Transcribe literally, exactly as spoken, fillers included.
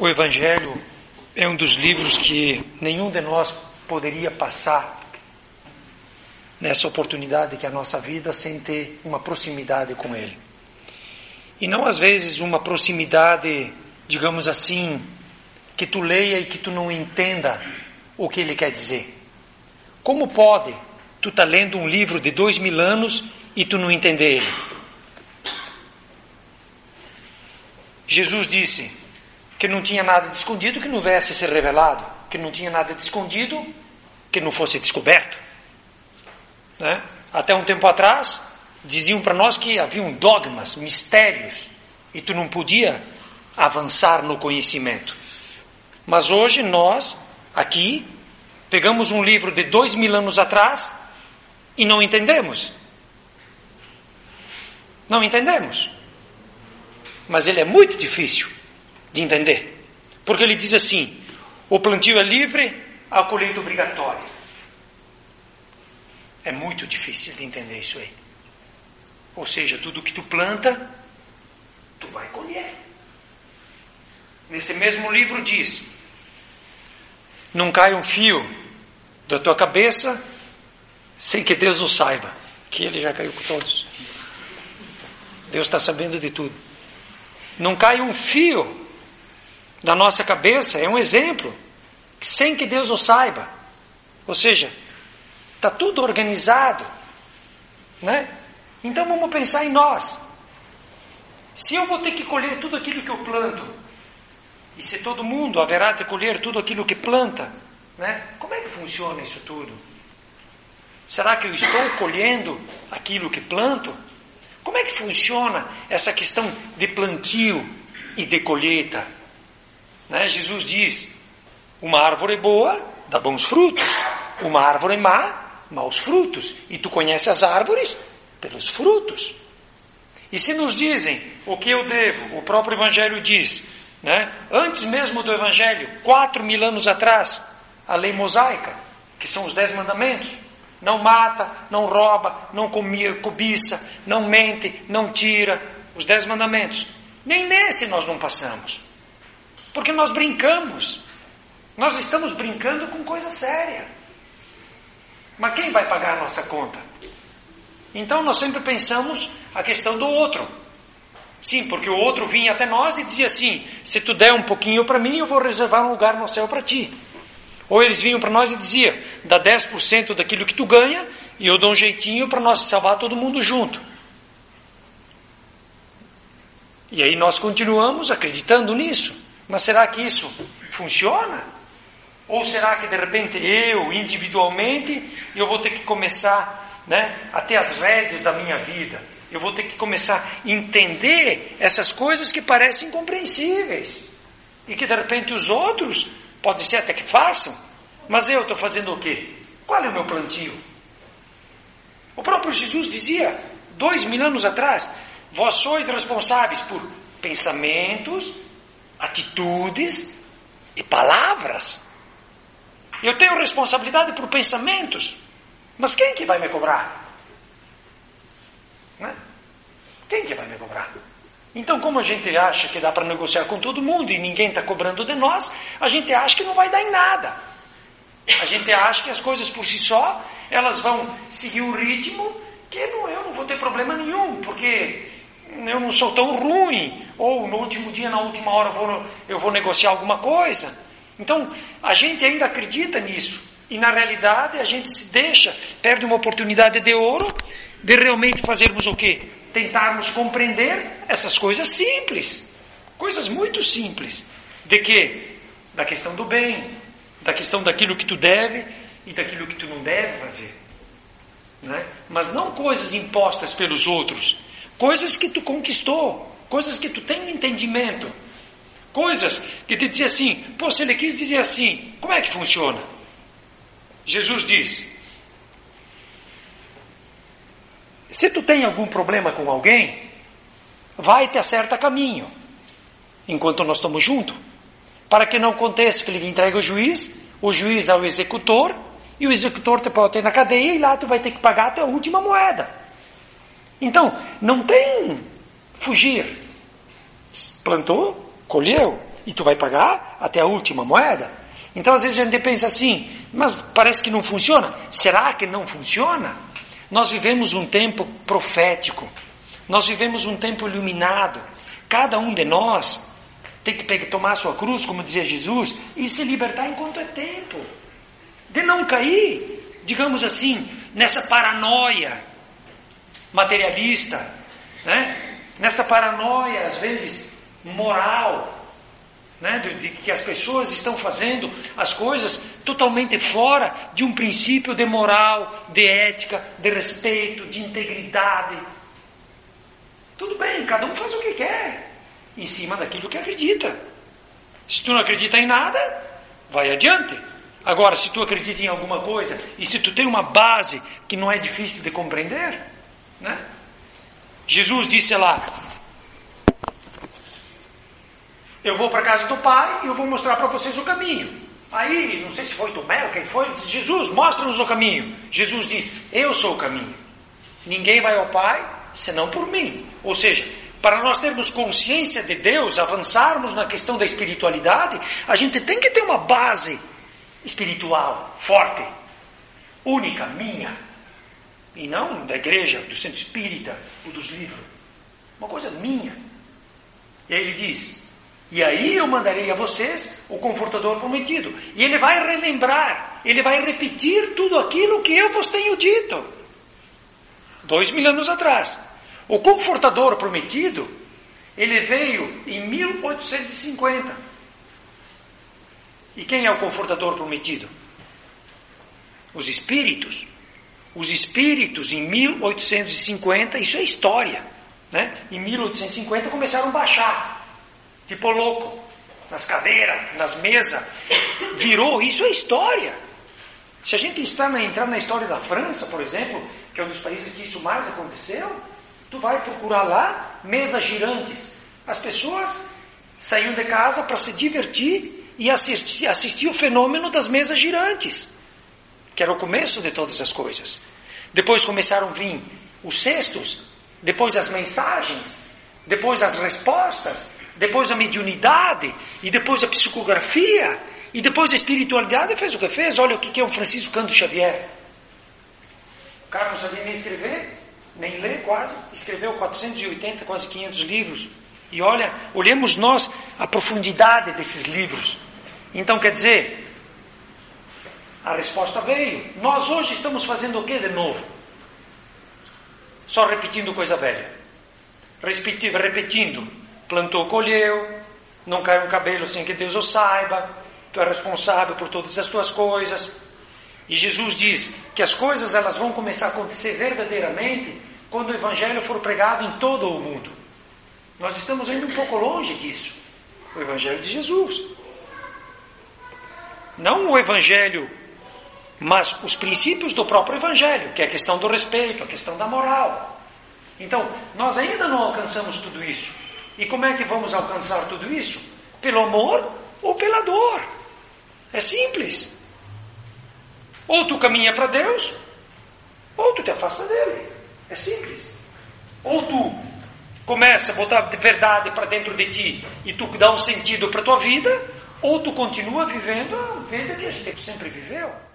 O Evangelho é um dos livros que nenhum de nós poderia passar nessa oportunidade que é a nossa vida sem ter uma proximidade com ele. E não às vezes uma proximidade, digamos assim, que tu leia e que tu não entenda o que ele quer dizer. Como pode tu tá lendo um livro de dois mil anos e tu não entender ele? Jesus disse que não tinha nada de escondido que não viesse a ser revelado, que não tinha nada de escondido que não fosse descoberto, né? Até um tempo atrás diziam para nós que haviam dogmas, mistérios, e tu não podia avançar no conhecimento. Mas hoje nós, aqui, pegamos um livro de dois mil anos atrás e não entendemos. Não entendemos. Mas ele é muito difícil de entender. Porque ele diz assim: o plantio é livre, a colheita obrigatória. É muito difícil de entender isso aí. Ou seja, tudo que tu planta, tu vai colher. Nesse mesmo livro diz: não cai um fio da tua cabeça sem que Deus o saiba. Que ele já caiu com todos. Deus está sabendo de tudo. Não cai um fio da nossa cabeça, é um exemplo, sem que Deus o saiba. Ou seja, está tudo organizado, né? Então vamos pensar em nós. Se eu vou ter que colher tudo aquilo que eu planto, e se todo mundo haverá de colher tudo aquilo que planta, né? Como é que funciona isso tudo? Será que eu estou colhendo aquilo que planto? Como é que funciona essa questão de plantio e de colheita? Né? Jesus diz: uma árvore boa dá bons frutos, uma árvore má, maus frutos. E tu conheces as árvores pelos frutos. E se nos dizem o que eu devo, o próprio Evangelho diz, né? Antes mesmo do Evangelho, quatro mil anos atrás, a lei mosaica, que são os dez mandamentos: não mata, não rouba, não cobiça, não mente, não tira. Os dez mandamentos. Nem nesse nós não passamos. Porque nós brincamos. Nós estamos brincando com coisa séria. Mas quem vai pagar a nossa conta? Então nós sempre pensamos a questão do outro. Sim, porque o outro vinha até nós e dizia assim: se tu der um pouquinho para mim, eu vou reservar um lugar no céu para ti. Ou eles vinham para nós e diziam: dá dez por cento daquilo que tu ganha e eu dou um jeitinho para nós salvar todo mundo junto. E aí nós continuamos acreditando nisso. Mas será que isso funciona? Ou será que de repente eu, individualmente, eu vou ter que começar, né, a ter as rédeas da minha vida? Eu vou ter que começar a entender essas coisas que parecem incompreensíveis. E que de repente os outros, pode ser até que façam, mas eu estou fazendo o quê? Qual é o meu plantio? O próprio Jesus dizia, dois mil anos atrás: vós sois responsáveis por pensamentos, atitudes e palavras. Eu tenho responsabilidade por pensamentos, mas quem que vai me cobrar? Né? Quem que vai me cobrar? Então, como a gente acha que dá para negociar com todo mundo e ninguém está cobrando de nós, a gente acha que não vai dar em nada. A gente acha que as coisas por si só, elas vão seguir um ritmo que não, eu não vou ter problema nenhum, porque eu não sou tão ruim, ou no último dia, na última hora, eu vou, eu vou negociar alguma coisa. Então, a gente ainda acredita nisso. E na realidade, a gente se deixa, perde uma oportunidade de ouro, de realmente fazermos o quê? Tentarmos compreender essas coisas simples. Coisas muito simples. De quê? Da questão do bem, da questão daquilo que tu deve e daquilo que tu não deve fazer. Né? Mas não coisas impostas pelos outros. Coisas que tu conquistou, coisas que tu tem um entendimento, coisas que te dizem assim: pô, se ele quis dizer assim, como é que funciona? Jesus diz: se tu tem algum problema com alguém, vai e te acerta caminho, enquanto nós estamos juntos, para que não aconteça que ele entregue ao juiz, o juiz ao executor, e o executor te pode ter na cadeia e lá tu vai ter que pagar até a última moeda. Então, não tem fugir. Plantou, colheu. e tu vai pagar até a última moeda. Então às vezes a gente pensa assim, mas parece que não funciona. Será que não funciona? Nós vivemos um tempo profético, nós vivemos um tempo iluminado. Cada um de nós tem que pegar, tomar a sua cruz, como dizia Jesus, e se libertar enquanto é tempo. De não cair, digamos assim, nessa paranoia materialista, né? Nessa paranoia, às vezes, moral, né? de, de que as pessoas estão fazendo as coisas totalmente fora de um princípio de moral, de ética, de respeito, de integridade. Tudo bem, cada um faz o que quer, em cima daquilo que acredita. Se tu não acredita em nada, vai adiante. Agora, se tu acredita em alguma coisa, e se tu tem uma base que não é difícil de compreender, né? Jesus disse lá, eu vou para a casa do Pai e eu vou mostrar para vocês o caminho. Aí, não sei se foi Tomé ou quem foi, disse, Jesus, mostra-nos o caminho. Jesus disse, eu sou o caminho. Ninguém vai ao Pai senão por mim. Ou seja, para nós termos consciência de Deus, avançarmos na questão da espiritualidade, a gente tem que ter uma base espiritual, forte, única, minha, e não da igreja, do centro espírita, ou dos livros, uma coisa minha. E aí ele diz, e aí eu mandarei a vocês o Confortador prometido, e ele vai relembrar, ele vai repetir tudo aquilo que eu vos tenho dito, dois mil anos atrás. O Confortador prometido, ele veio em mil oitocentos e cinquenta. E quem é o Confortador prometido? Os Espíritos. Os Espíritos em mil oitocentos e cinquenta, isso é história, né? Em mil oitocentos e cinquenta começaram a baixar, tipo louco, nas cadeiras, nas mesas, virou, isso é história. Se a gente está na, entrar na história da França, por exemplo, que é um dos países que isso mais aconteceu, tu vai procurar lá, mesas girantes. As pessoas saíam de casa para se divertir e assistir, assistir o fenômeno das mesas girantes, que era o começo de todas as coisas. Depois começaram a vir os cestos, depois as mensagens, depois as respostas, depois a mediunidade, e depois a psicografia, e depois a espiritualidade fez o que fez. Olha o que é o Francisco Canto Xavier. O cara não sabia nem escrever, nem ler quase, escreveu quatrocentos e oitenta, quase quinhentos livros. E olha, olhemos nós a profundidade desses livros. Então quer dizer, a resposta veio. Nós hoje estamos fazendo o que de novo? Só repetindo coisa velha. Repetindo, repetindo. Plantou, colheu, não cai um cabelo sem que Deus o saiba, tu é responsável por todas as tuas coisas. E Jesus diz que as coisas elas vão começar a acontecer verdadeiramente quando o Evangelho for pregado em todo o mundo. Nós estamos indo um pouco longe disso. O Evangelho de Jesus. Não o Evangelho, mas os princípios do próprio Evangelho, que é a questão do respeito, a questão da moral. Então, nós ainda não alcançamos tudo isso. E como é que vamos alcançar tudo isso? Pelo amor ou pela dor. É simples. Ou tu caminha para Deus, ou tu te afasta dele. É simples. Ou tu começa a botar verdade para dentro de ti e tu dá um sentido para a tua vida, ou tu continua vivendo a vida que a gente sempre viveu.